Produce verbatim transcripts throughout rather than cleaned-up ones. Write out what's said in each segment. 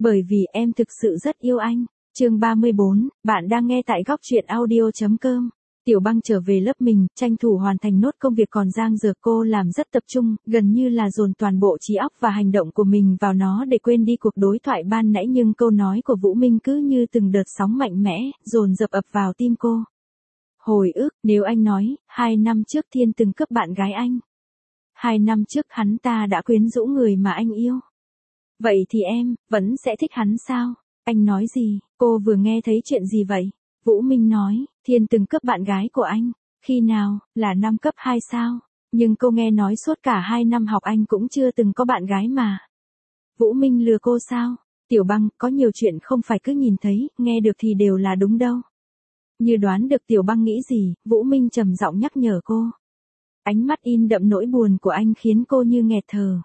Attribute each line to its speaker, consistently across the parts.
Speaker 1: Bởi vì em thực sự rất yêu anh. Chương ba mươi bốn, bạn đang nghe tại góc truyện audio chấm com. Tiểu Băng trở về lớp mình, tranh thủ hoàn thành nốt công việc còn dang dở. Cô làm rất tập trung, gần như là dồn toàn bộ trí óc và hành động của mình vào nó để quên đi cuộc đối thoại ban nãy, nhưng câu nói của Vũ Minh cứ như từng đợt sóng mạnh mẽ, dồn dập ập vào tim cô. Hồi ức, nếu anh nói, hai năm trước Thiên từng cướp bạn gái anh. Hai năm trước hắn ta đã quyến rũ người mà anh yêu. Vậy thì em, vẫn sẽ thích hắn sao? Anh nói gì? Cô vừa nghe thấy chuyện gì vậy? Vũ Minh nói, Thiên từng cướp bạn gái của anh. Khi nào? Là năm cấp hai sao? Nhưng cô nghe nói suốt cả hai năm học anh cũng chưa từng có bạn gái mà. Vũ Minh lừa cô sao? Tiểu Băng, có nhiều chuyện không phải cứ nhìn thấy, nghe được thì đều là đúng đâu. Như đoán được Tiểu Băng nghĩ gì, Vũ Minh trầm giọng nhắc nhở cô. Ánh mắt in đậm nỗi buồn của anh khiến cô như nghẹt thở.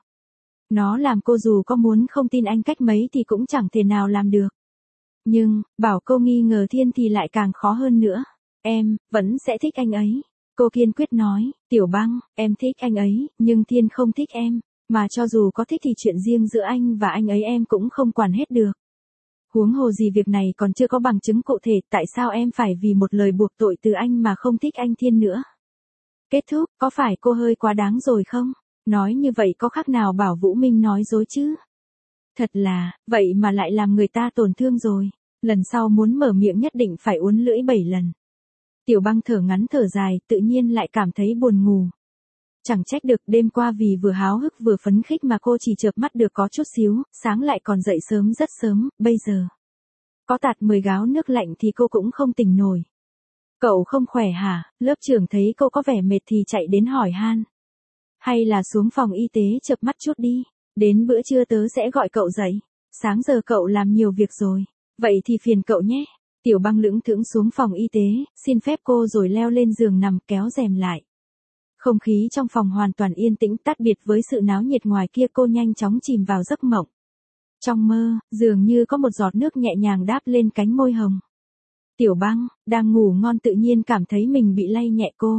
Speaker 1: Nó làm cô dù có muốn không tin anh cách mấy thì cũng chẳng thể nào làm được. Nhưng, bảo cô nghi ngờ Thiên thì lại càng khó hơn nữa. Em, vẫn sẽ thích anh ấy. Cô kiên quyết nói, Tiểu Băng, em thích anh ấy, nhưng Thiên không thích em. Mà cho dù có thích thì chuyện riêng giữa anh và anh ấy em cũng không quản hết được. Huống hồ gì việc này còn chưa có bằng chứng cụ thể, tại sao em phải vì một lời buộc tội từ anh mà không thích anh Thiên nữa? Kết thúc, có phải cô hơi quá đáng rồi không? Nói như vậy có khác nào bảo Vũ Minh nói dối chứ? Thật là, vậy mà lại làm người ta tổn thương rồi. Lần sau muốn mở miệng nhất định phải uốn lưỡi bảy lần. Tiểu Băng thở ngắn thở dài, tự nhiên lại cảm thấy buồn ngủ. Chẳng trách được, đêm qua vì vừa háo hức vừa phấn khích mà cô chỉ chợp mắt được có chút xíu, sáng lại còn dậy sớm rất sớm, bây giờ. Có tạt mười gáo nước lạnh thì cô cũng không tỉnh nổi. Cậu không khỏe hả? Lớp trưởng thấy cô có vẻ mệt thì chạy đến hỏi han. Hay là xuống phòng y tế chợp mắt chút đi, đến bữa trưa tớ sẽ gọi cậu dậy. Sáng giờ cậu làm nhiều việc rồi, vậy thì phiền cậu nhé. Tiểu Băng lững thững xuống phòng y tế, xin phép cô rồi leo lên giường nằm kéo rèm lại. Không khí trong phòng hoàn toàn yên tĩnh, tách biệt với sự náo nhiệt ngoài kia. Cô nhanh chóng chìm vào giấc mộng. Trong mơ, dường như có một giọt nước nhẹ nhàng đáp lên cánh môi hồng. Tiểu Băng, đang ngủ ngon tự nhiên cảm thấy mình bị lay nhẹ cô.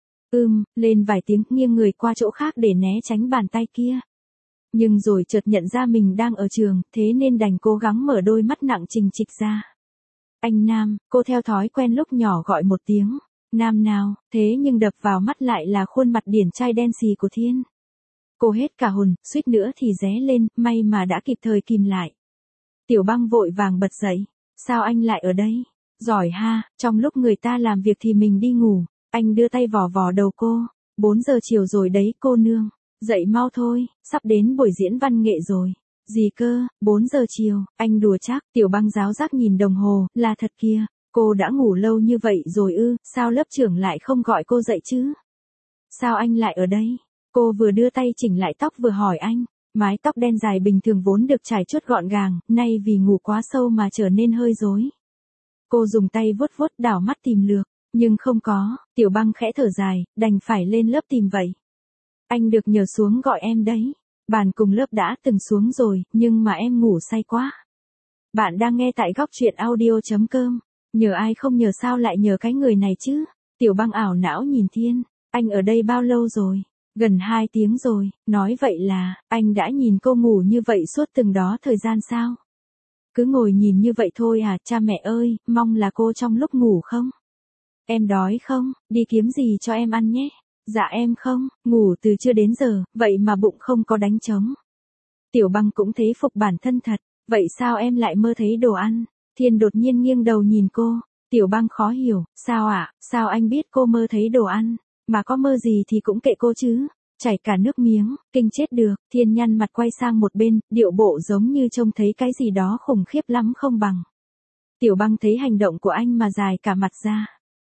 Speaker 1: Ưm, lên vài tiếng, nghiêng người qua chỗ khác để né tránh bàn tay kia. Nhưng rồi chợt nhận ra mình đang ở trường, thế nên đành cố gắng mở đôi mắt nặng trịch trịch ra. Anh Nam, cô theo thói quen lúc nhỏ gọi một tiếng. Nam nào, thế nhưng đập vào mắt lại là khuôn mặt điển trai đen xì của Thiên. Cô hết cả hồn, suýt nữa thì ré lên, may mà đã kịp thời kìm lại. Tiểu Băng vội vàng bật dậy. Sao anh lại ở đây? Giỏi ha, trong lúc người ta làm việc thì mình đi ngủ. Anh đưa tay vò vò đầu cô. bốn giờ chiều rồi đấy cô nương. Dậy mau thôi, sắp đến buổi diễn văn nghệ rồi. Gì cơ, bốn giờ chiều, anh đùa chắc. Tiểu Băng giáo giác nhìn đồng hồ, là thật kia. Cô đã ngủ lâu như vậy rồi ư, sao lớp trưởng lại không gọi cô dậy chứ? Sao anh lại ở đây? Cô vừa đưa tay chỉnh lại tóc vừa hỏi anh. Mái tóc đen dài bình thường vốn được trải chuốt gọn gàng, nay vì ngủ quá sâu mà trở nên hơi rối. Cô dùng tay vuốt vuốt đảo mắt tìm lược, nhưng không có. Tiểu Băng khẽ thở dài, đành phải lên lớp tìm vậy. Anh được nhờ xuống gọi em đấy. Bàn cùng lớp đã từng xuống rồi, nhưng mà em ngủ say quá. Bạn đang nghe tại góc truyện audio chấm com. Nhờ ai không nhờ sao lại nhờ cái người này chứ? Tiểu Băng ảo não nhìn Thiên. Anh ở đây bao lâu rồi? Gần hai tiếng rồi. Nói vậy là, anh đã nhìn cô ngủ như vậy suốt từng đó thời gian sao? Cứ ngồi nhìn như vậy thôi à, cha mẹ ơi, mong là cô trong lúc ngủ không? Em đói không? Đi kiếm gì cho em ăn nhé. Dạ em không, ngủ từ trưa đến giờ, vậy mà bụng không có đánh trống. Tiểu Băng cũng thấy phục bản thân thật. Vậy sao em lại mơ thấy đồ ăn? Thiên đột nhiên nghiêng đầu nhìn cô. Tiểu Băng khó hiểu, sao ạ, à? Sao anh biết cô mơ thấy đồ ăn? Mà có mơ gì thì cũng kệ cô chứ. Chảy cả nước miếng, kinh chết được. Thiên nhăn mặt quay sang một bên, điệu bộ giống như trông thấy cái gì đó khủng khiếp lắm không bằng. Tiểu Băng thấy hành động của anh mà dài cả mặt ra.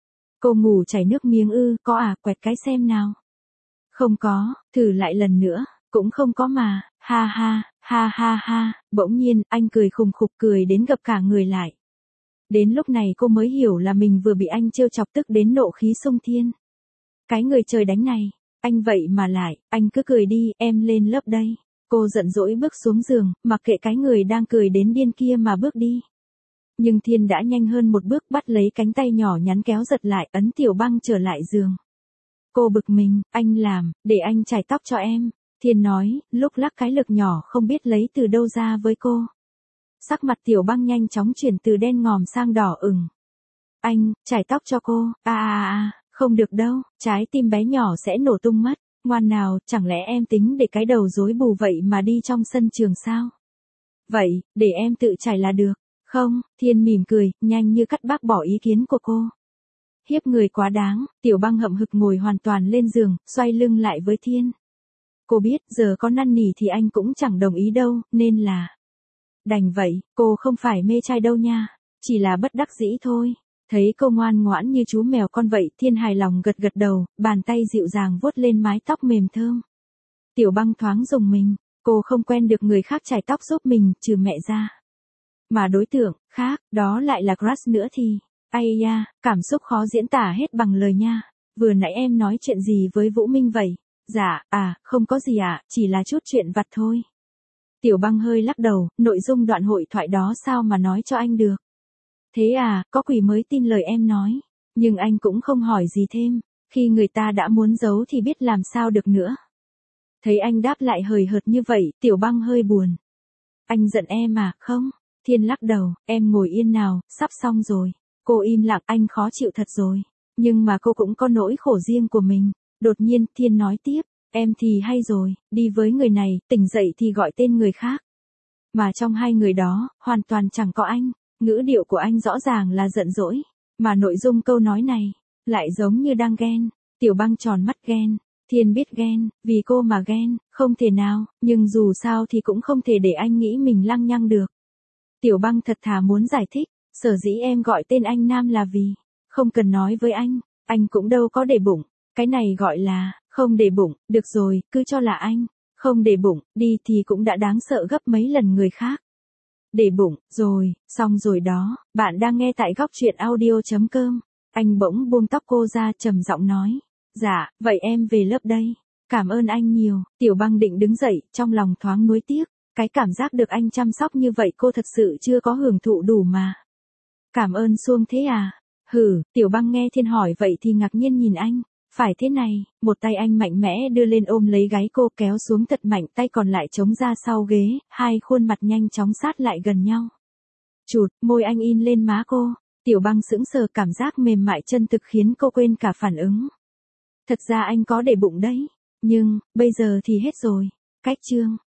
Speaker 1: Cô ngủ chảy nước miếng ư, có à, quẹt cái xem nào. Không có, thử lại lần nữa, cũng không có mà, ha ha, ha ha ha, bỗng nhiên, anh cười khùng khục cười đến gập cả người lại. Đến lúc này cô mới hiểu là mình vừa bị anh trêu chọc tức đến nộ khí xung thiên. Cái người trời đánh này, anh vậy mà lại, anh cứ cười đi, em lên lớp đây. Cô giận dỗi bước xuống giường, mặc kệ cái người đang cười đến điên kia mà bước đi. Nhưng Thiên đã nhanh hơn một bước bắt lấy cánh tay nhỏ nhắn kéo giật lại, ấn Tiểu Băng trở lại giường. Cô bực mình, anh làm, để anh chải tóc cho em. Thiên nói, lúc lắc cái lực nhỏ không biết lấy từ đâu ra với cô. Sắc mặt Tiểu Băng nhanh chóng chuyển từ đen ngòm sang đỏ ửng. Anh, chải tóc cho cô, à à à, không được đâu, trái tim bé nhỏ sẽ nổ tung mất. Ngoan nào, chẳng lẽ em tính để cái đầu rối bù vậy mà đi trong sân trường sao? Vậy, để em tự chải là được. Không, Thiên mỉm cười, nhanh như cắt bác bỏ ý kiến của cô. Hiếp người quá đáng, Tiểu Băng hậm hực ngồi hoàn toàn lên giường, xoay lưng lại với Thiên. Cô biết giờ có năn nỉ thì anh cũng chẳng đồng ý đâu, nên là... Đành vậy, cô không phải mê trai đâu nha, chỉ là bất đắc dĩ thôi. Thấy cô ngoan ngoãn như chú mèo con vậy, Thiên hài lòng gật gật đầu, bàn tay dịu dàng vuốt lên mái tóc mềm thơm. Tiểu Băng thoáng rùng mình, cô không quen được người khác chải tóc giúp mình, trừ mẹ ra. Mà đối tượng khác, đó lại là crush nữa thì, ai da, cảm xúc khó diễn tả hết bằng lời nha. Vừa nãy em nói chuyện gì với Vũ Minh vậy? Dạ, à, không có gì ạ, à, chỉ là chút chuyện vặt thôi. Tiểu Băng hơi lắc đầu, nội dung đoạn hội thoại đó sao mà nói cho anh được. Thế à, có quỷ mới tin lời em nói. Nhưng anh cũng không hỏi gì thêm, khi người ta đã muốn giấu thì biết làm sao được nữa. Thấy anh đáp lại hời hợt như vậy, Tiểu Băng hơi buồn. Anh giận em à, không? Thiên lắc đầu, em ngồi yên nào, sắp xong rồi. Cô im lặng, anh khó chịu thật rồi. Nhưng mà cô cũng có nỗi khổ riêng của mình. Đột nhiên, Thiên nói tiếp, em thì hay rồi, đi với người này, tỉnh dậy thì gọi tên người khác. Mà trong hai người đó, hoàn toàn chẳng có anh. Ngữ điệu của anh rõ ràng là giận dỗi, mà nội dung câu nói này, lại giống như đang ghen. Tiểu Băng tròn mắt ghen. Thiên biết ghen, vì cô mà ghen, không thể nào, nhưng dù sao thì cũng không thể để anh nghĩ mình lăng nhăng được. Tiểu Băng thật thà muốn giải thích, sở dĩ em gọi tên anh Nam là vì, không cần nói với anh, anh cũng đâu có để bụng, cái này gọi là, không để bụng, được rồi, cứ cho là anh, không để bụng, đi thì cũng đã đáng sợ gấp mấy lần người khác. Để bụng, rồi, xong rồi đó, bạn đang nghe tại góc truyện audio.com, anh bỗng buông tóc cô ra trầm giọng nói, dạ, vậy em về lớp đây, cảm ơn anh nhiều. Tiểu Băng định đứng dậy, trong lòng thoáng nuối tiếc, cái cảm giác được anh chăm sóc như vậy cô thật sự chưa có hưởng thụ đủ mà. Cảm ơn suông thế à? Hử, Tiểu Băng nghe Thiên hỏi vậy thì ngạc nhiên nhìn anh. Phải thế này, một tay anh mạnh mẽ đưa lên ôm lấy gáy cô kéo xuống thật mạnh, tay còn lại chống ra sau ghế, hai khuôn mặt nhanh chóng sát lại gần nhau. Chụt, môi anh in lên má cô, Tiểu Băng sững sờ, cảm giác mềm mại chân thực khiến cô quên cả phản ứng. Thật ra anh có để bụng đấy, nhưng, bây giờ thì hết rồi. Cách chương